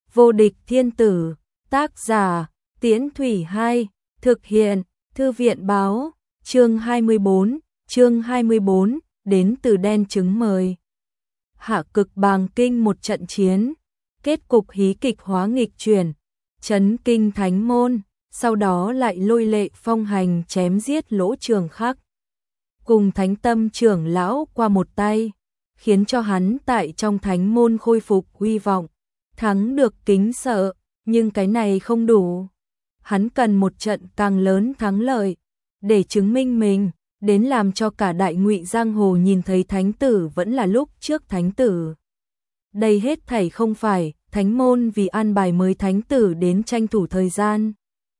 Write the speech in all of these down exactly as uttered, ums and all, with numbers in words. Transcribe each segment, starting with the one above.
Vô địch thiên tử, tác giả, Tiễn Thủy Hai, thực hiện, Thư viện báo, chương hai mươi bốn, chương hai mươi bốn, đến từ đen trứng mời. Hạ cực bàng kinh một trận chiến, kết cục hí kịch hóa nghịch chuyển, chấn kinh thánh môn, sau đó lại lôi lệ phong hành chém giết Lỗ Trường Khắc. Cùng thánh tâm trưởng lão qua một tay, khiến cho hắn tại trong thánh môn khôi phục uy vọng, thắng được kính sợ, nhưng cái này không đủ. Hắn cần một trận càng lớn thắng lợi, để chứng minh mình, đến làm cho cả đại ngụy giang hồ nhìn thấy thánh tử vẫn là lúc trước thánh tử. Đây hết thảy không phải, thánh môn vì an bài mới thánh tử đến tranh thủ thời gian,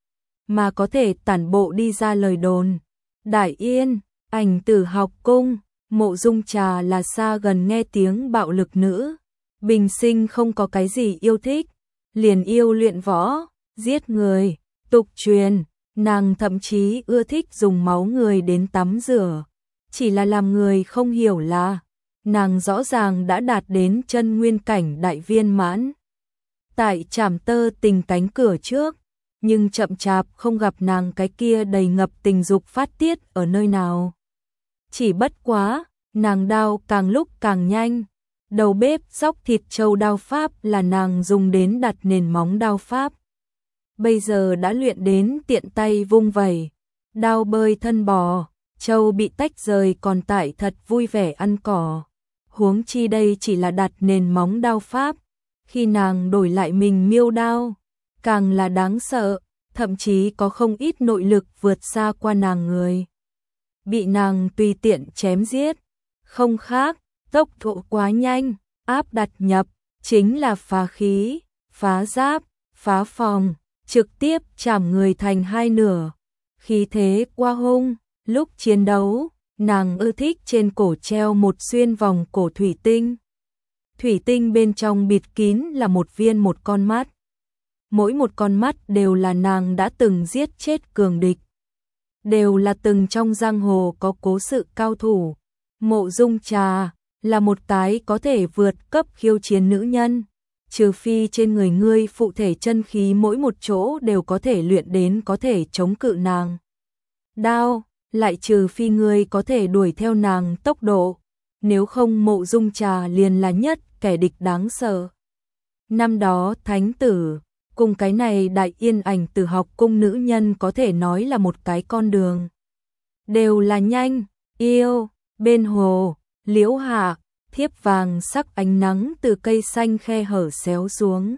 mà có thể tản bộ đi ra lời đồn. Đại Yên, Ảnh Tử học cung, Mộ Dung Trà là xa gần nghe tiếng bạo lực nữ, bình sinh không có cái gì yêu thích, liền yêu luyện võ, giết người, tục truyền, nàng thậm chí ưa thích dùng máu người đến tắm rửa, chỉ là làm người không hiểu là, nàng rõ ràng đã đạt đến chân nguyên cảnh đại viên mãn. Tại Trảm Tơ Tình cánh cửa trước, nhưng chậm chạp không gặp nàng cái kia đầy ngập tình dục phát tiết ở nơi nào. Chỉ bất quá, nàng đao càng lúc càng nhanh, đầu bếp dóc thịt trâu đao pháp là nàng dùng đến đặt nền móng đao pháp. Bây giờ đã luyện đến tiện tay vung vẩy, đao bơi thân bò, trâu bị tách rời còn tại thật vui vẻ ăn cỏ. Huống chi đây chỉ là đặt nền móng đao pháp, khi nàng đổi lại mình miêu đao, càng là đáng sợ, thậm chí có không ít nội lực vượt xa qua nàng người. Bị nàng tùy tiện chém giết, không khác, tốc độ quá nhanh, áp đặt nhập, chính là phá khí, phá giáp, phá phòng, trực tiếp chảm người thành hai nửa. Khí thế qua hung, lúc chiến đấu, nàng ưa thích trên cổ treo một xuyên vòng cổ thủy tinh. Thủy tinh bên trong bịt kín là một viên một con mắt. Mỗi một con mắt đều là nàng đã từng giết chết cường địch, đều là từng trong giang hồ có cố sự cao thủ. Mộ Dung Trà là một cái có thể vượt cấp khiêu chiến nữ nhân, trừ phi trên người ngươi phụ thể chân khí mỗi một chỗ đều có thể luyện đến có thể chống cự nàng đao, lại trừ phi ngươi có thể đuổi theo nàng tốc độ, nếu không Mộ Dung Trà liền là nhất kẻ địch đáng sợ. Năm đó thánh tử cùng cái này Đại Yên Ảnh Tử học cung nữ nhân có thể nói là một cái con đường, đều là nhanh, yêu. Bên hồ, liễu hạ, thiếp vàng sắc ánh nắng từ cây xanh khe hở xéo xuống,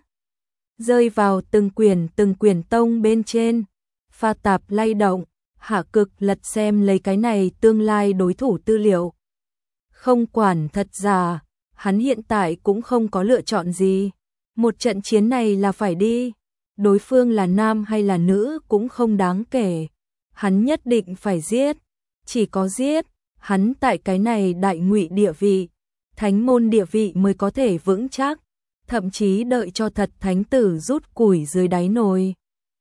rơi vào từng quyển từng quyển tông bên trên, pha tạp lay động. Hạ cực lật xem lấy cái này tương lai đối thủ tư liệu. Không quản thật giả, hắn hiện tại cũng không có lựa chọn gì. Một trận chiến này là phải đi, đối phương là nam hay là nữ cũng không đáng kể, hắn nhất định phải giết, chỉ có giết, hắn tại cái này đại ngụy địa vị, thánh môn địa vị mới có thể vững chắc, thậm chí đợi cho thật thánh tử rút củi dưới đáy nồi,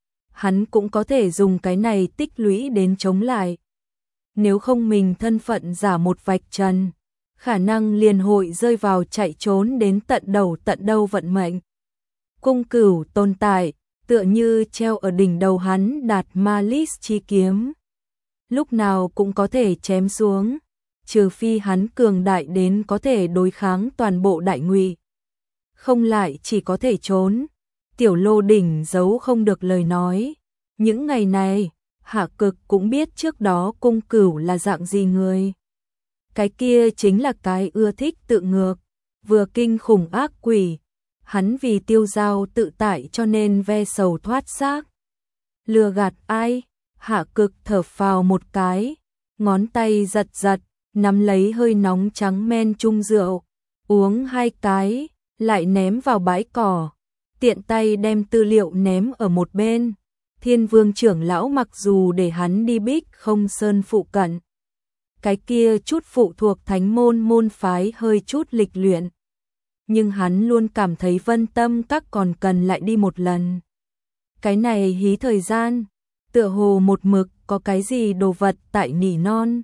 hắn cũng có thể dùng cái này tích lũy đến chống lại. Nếu không mình thân phận giả một vạch trần, khả năng liền hội rơi vào chạy trốn đến tận đầu tận đâu vận mệnh. Cung Cửu tồn tại, tựa như treo ở đỉnh đầu hắn Đạt Ma Lít chi kiếm, lúc nào cũng có thể chém xuống, trừ phi hắn cường đại đến có thể đối kháng toàn bộ đại ngụy, không lại chỉ có thể trốn. Tiểu Lô đỉnh giấu không được lời nói, những ngày này, Hạ cực cũng biết trước đó Cung Cửu là dạng gì người. Cái kia chính là cái ưa thích tự ngược, vừa kinh khủng ác quỷ, hắn vì tiêu dao tự tại cho nên ve sầu thoát xác. Lừa gạt ai? Hạ cực thở phào một cái, ngón tay giật giật, nắm lấy hơi nóng trắng men chung rượu, uống hai cái, lại ném vào bãi cỏ, tiện tay đem tư liệu ném ở một bên. Thiên Vương trưởng lão mặc dù để hắn đi Bích Không Sơn phụ cận, cái kia chút phụ thuộc thánh môn môn phái hơi chút lịch luyện, nhưng hắn luôn cảm thấy Vân Tâm Các còn cần lại đi một lần. Cái này hí thời gian, tựa hồ một mực có cái gì đồ vật tại nỉ non.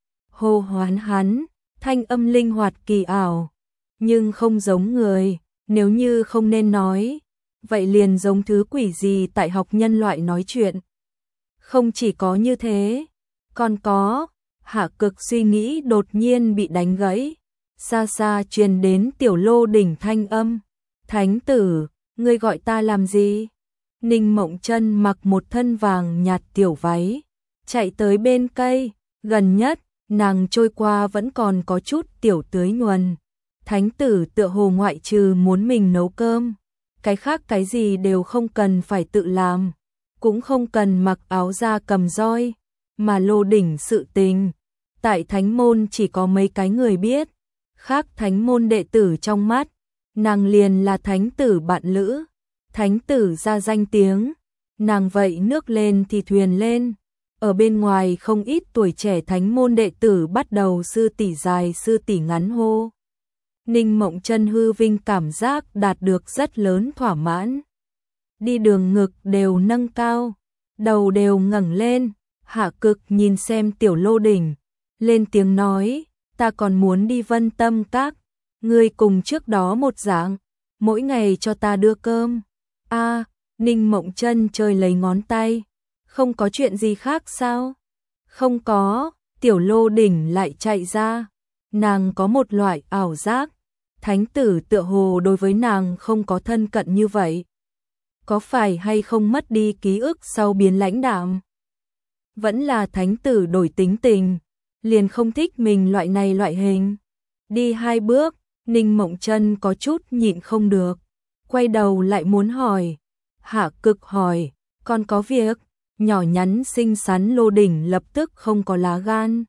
Hô hoán hắn, thanh âm linh hoạt kỳ ảo, nhưng không giống người, nếu như không nên nói, vậy liền giống thứ quỷ gì tại học nhân loại nói chuyện. Không chỉ có như thế, còn có, Hạ Cực suy nghĩ đột nhiên bị đánh gãy, xa xa truyền đến Tiểu Lô Đỉnh thanh âm, "Thánh tử, ngươi gọi ta làm gì?" Ninh Mộng Chân mặc một thân vàng nhạt tiểu váy, chạy tới bên cây, gần nhất, nàng trôi qua vẫn còn có chút tiểu tưới nhuần. Thánh tử tựa hồ ngoại trừ muốn mình nấu cơm, cái khác cái gì đều không cần phải tự làm, cũng không cần mặc áo da cầm roi, mà Lô Đỉnh sự tình, tại thánh môn chỉ có mấy cái người biết, khác thánh môn đệ tử trong mắt, nàng liền là thánh tử bạn lữ, thánh tử ra danh tiếng, nàng vậy nước lên thì thuyền lên. Ở bên ngoài không ít tuổi trẻ thánh môn đệ tử bắt đầu sư tỷ dài sư tỷ ngắn hô. Ninh Mộng Chân hư vinh cảm giác đạt được rất lớn thỏa mãn. Đi đường ngực đều nâng cao, đầu đều ngẩng lên, Hạ Cực nhìn xem Tiểu Lô Đỉnh, lên tiếng nói, ta còn muốn đi Vân Tâm Các, ngươi cùng trước đó một dạng, mỗi ngày cho ta đưa cơm. A, Ninh Mộng Chân chơi lấy ngón tay, không có chuyện gì khác sao? Không có, Tiểu Lô Đỉnh lại chạy ra, nàng có một loại ảo giác, thánh tử tựa hồ đối với nàng không có thân cận như vậy. Có phải hay không mất đi ký ức sau biến lãnh đạm? Vẫn là thánh tử đổi tính tình, liền không thích mình loại này loại hình. Đi hai bước, Ninh Mộng Chân có chút nhịn không được, quay đầu lại muốn hỏi. Hạ Cực hỏi, con có việc? Nhỏ nhắn xinh xắn Lô Đỉnh lập tức không có lá gan,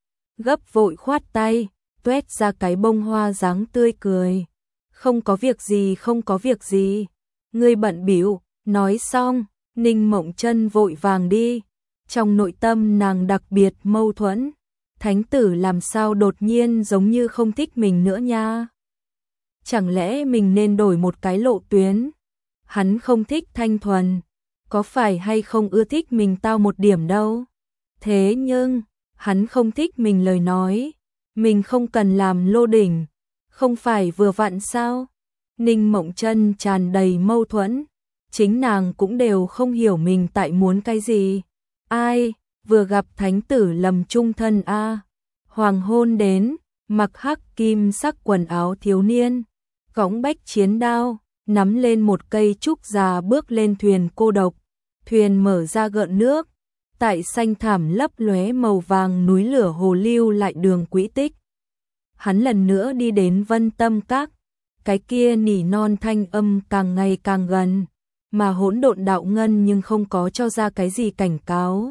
gấp vội khoát tay, tuét ra cái bông hoa dáng tươi cười. Không có việc gì, không có việc gì, ngươi bận bịu. Nói xong, Ninh Mộng Chân vội vàng đi. Trong nội tâm nàng đặc biệt mâu thuẫn, thánh tử làm sao đột nhiên giống như không thích mình nữa nha? Chẳng lẽ mình nên đổi một cái lộ tuyến? Hắn không thích thanh thuần, có phải hay không ưa thích mình tao một điểm đâu? Thế nhưng, hắn không thích mình lời nói, mình không cần làm Lô Đỉnh, không phải vừa vặn sao? Ninh Mộng Chân tràn đầy mâu thuẫn, chính nàng cũng đều không hiểu mình tại muốn cái gì. Ai, vừa gặp thánh tử lầm chung thân a. Hoàng hôn đến, mặc hắc kim sắc quần áo thiếu niên, cõng bách chiến đao, nắm lên một cây trúc già bước lên thuyền cô độc. Thuyền mở ra gợn nước, tại xanh thảm lấp lóe màu vàng núi lửa hồ lưu lại đường quỹ tích. Hắn lần nữa đi đến Vân Tâm Các, cái kia nỉ non thanh âm càng ngày càng gần, mà hỗn độn đạo ngân nhưng không có cho ra cái gì cảnh cáo.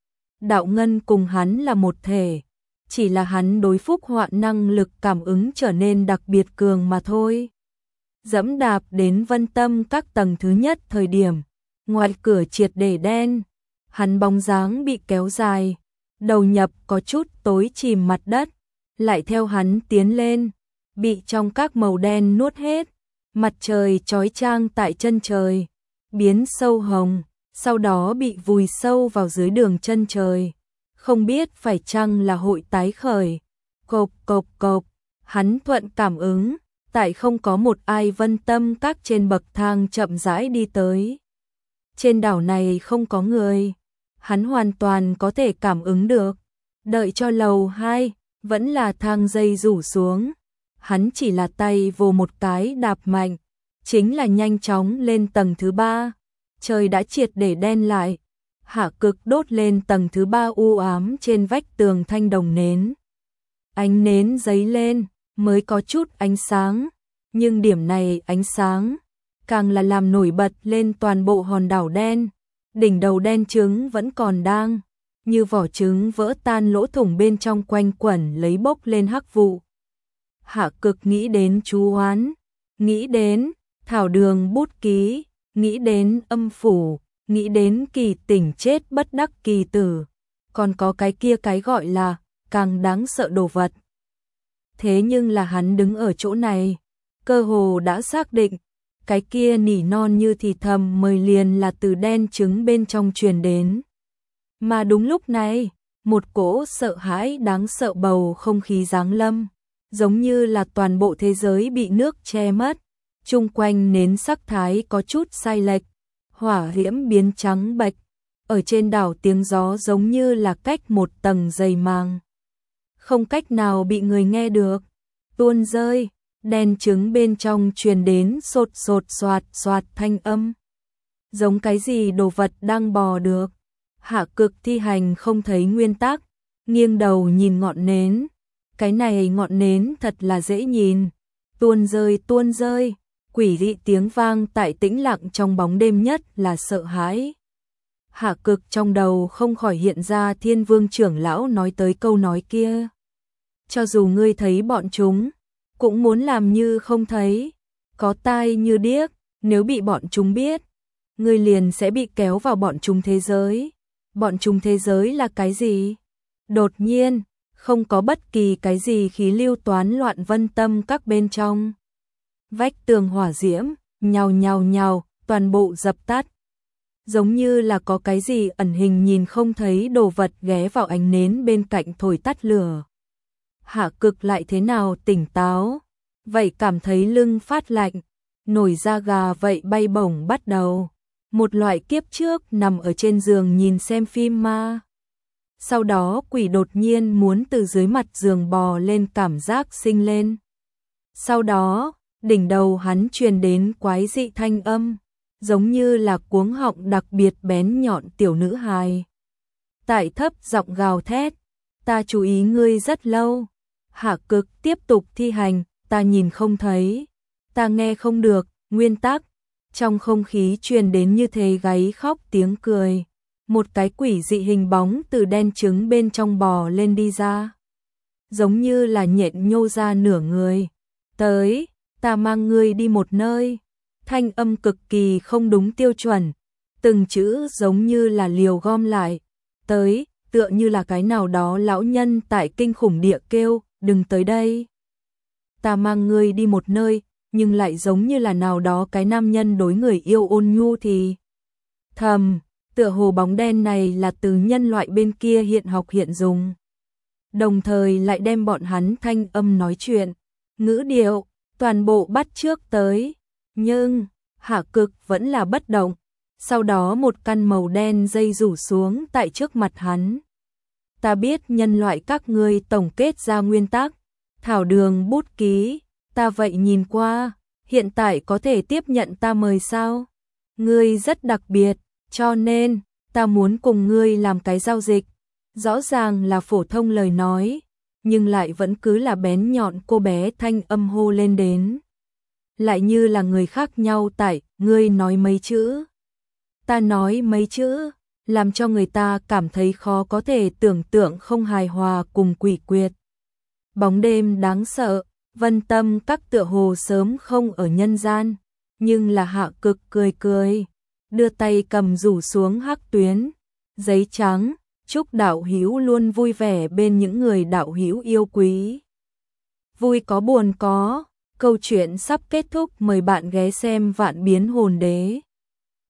Đạo ngân cùng hắn là một thể, chỉ là hắn đối phúc họa năng lực cảm ứng trở nên đặc biệt cường mà thôi. Dẫm đạp đến Vân Tâm Các tầng thứ nhất thời điểm, ngoài cửa triệt để đen, hắn bóng dáng bị kéo dài, đầu nhập có chút tối chìm mặt đất, lại theo hắn tiến lên, bị trong các màu đen nuốt hết, mặt trời chói chang tại chân trời, biến sâu hồng, sau đó bị vùi sâu vào dưới đường chân trời, không biết phải chăng là hội tái khởi. Cộp cộp cộp, hắn thuận cảm ứng, tại không có một ai Vân Tâm Các trên bậc thang chậm rãi đi tới. Trên đảo này không có người, hắn hoàn toàn có thể cảm ứng được. Đợi cho lầu hai, vẫn là thang dây rủ xuống. Hắn chỉ là tay vồ một cái đạp mạnh, chính là nhanh chóng lên tầng thứ ba. Trời đã triệt để đen lại. Hạ Cực đốt lên tầng thứ ba u ám trên vách tường thanh đồng nến. Ánh nến giấy lên, mới có chút ánh sáng, nhưng điểm này ánh sáng càng là làm nổi bật lên toàn bộ hòn đảo đen. Đỉnh đầu đen trứng vẫn còn đang, như vỏ trứng vỡ tan lỗ thủng bên trong quanh quẩn lấy bốc lên hắc vụ. Hạ Cực nghĩ đến chú hoán, nghĩ đến thảo đường bút ký, nghĩ đến âm phủ, nghĩ đến kỳ tỉnh chết bất đắc kỳ tử, còn có cái kia cái gọi là càng đáng sợ đồ vật. Thế nhưng là hắn đứng ở chỗ này, cơ hồ đã xác định, cái kia nỉ non như thì thầm mời liền là từ đen trứng bên trong truyền đến. Mà đúng lúc này, một cỗ sợ hãi đáng sợ bầu không khí giáng lâm, giống như là toàn bộ thế giới bị nước che mất, chung quanh nến sắc thái có chút sai lệch, hỏa diễm biến trắng bệch, ở trên đảo tiếng gió giống như là cách một tầng dày màng, không cách nào bị người nghe được, tuôn rơi, đen trứng bên trong truyền đến sột sột soạt soạt thanh âm. Giống cái gì đồ vật đang bò được. Hạ Cực thi hành không thấy nguyên tắc, nghiêng đầu nhìn ngọn nến. Cái này ngọn nến thật là dễ nhìn. Tuôn rơi tuôn rơi, quỷ dị tiếng vang tại tĩnh lặng trong bóng đêm nhất là sợ hãi. Hạ Cực trong đầu không khỏi hiện ra Thiên Vương trưởng lão nói tới câu nói kia. Cho dù ngươi thấy bọn chúng, cũng muốn làm như không thấy, có tai như điếc, nếu bị bọn chúng biết, ngươi liền sẽ bị kéo vào bọn chúng thế giới. Bọn chúng thế giới là cái gì? Đột nhiên, không có bất kỳ cái gì khí lưu toán loạn vân tâm các bên trong. Vách tường hỏa diễm, nhào nhào nhào, toàn bộ dập tắt. Giống như là có cái gì ẩn hình nhìn không thấy đồ vật ghé vào ánh nến bên cạnh thổi tắt lửa. Hạ Cực lại thế nào tỉnh táo, vậy cảm thấy lưng phát lạnh, nổi da gà vậy bay bổng bắt đầu. Một loại kiếp trước nằm ở trên giường nhìn xem phim ma. Sau đó quỷ đột nhiên muốn từ dưới mặt giường bò lên cảm giác sinh lên. Sau đó, đỉnh đầu hắn truyền đến quái dị thanh âm, giống như là cuống họng đặc biệt bén nhọn tiểu nữ hài. Tại thấp giọng gào thét, ta chú ý ngươi rất lâu. Hạ Cực tiếp tục thi hành, ta nhìn không thấy, ta nghe không được, nguyên tắc. Trong không khí truyền đến như thế gáy khóc tiếng cười. Một cái quỷ dị hình bóng từ đen trứng bên trong bò lên đi ra. Giống như là nhện nhô ra nửa người. Tới, ta mang ngươi đi một nơi. Thanh âm cực kỳ không đúng tiêu chuẩn. Từng chữ giống như là liều gom lại. Tới, tựa như là cái nào đó lão nhân tại kinh khủng địa kêu, đừng tới đây. Ta mang ngươi đi một nơi, nhưng lại giống như là nào đó cái nam nhân đối người yêu ôn nhu thì thầm, tựa hồ bóng đen này là từ nhân loại bên kia hiện học hiện dùng. Đồng thời lại đem bọn hắn thanh âm nói chuyện, ngữ điệu, toàn bộ bắt chước tới. Nhưng, Hạ Cực vẫn là bất động. Sau đó một căn màu đen dây rủ xuống tại trước mặt hắn. Ta biết nhân loại các ngươi tổng kết ra nguyên tắc, thảo đường bút ký, ta vậy nhìn qua, hiện tại có thể tiếp nhận ta mời sao? Ngươi rất đặc biệt, cho nên, ta muốn cùng ngươi làm cái giao dịch. Rõ ràng là phổ thông lời nói, nhưng lại vẫn cứ là bén nhọn cô bé thanh âm hô lên đến. Lại như là người khác nhau tại, ngươi nói mấy chữ. Ta nói mấy chữ, làm cho người ta cảm thấy khó có thể tưởng tượng không hài hòa cùng quỷ quyệt. Bóng đêm đáng sợ, vân tâm các tựa hồ sớm không ở nhân gian, nhưng là Hạ Cực cười cười, đưa tay cầm rủ xuống hắc tuyến, giấy trắng, chúc đạo hữu luôn vui vẻ bên những người đạo hữu yêu quý. Vui có buồn có, câu chuyện sắp kết thúc, mời bạn ghé xem Vạn Biến Hồn Đế.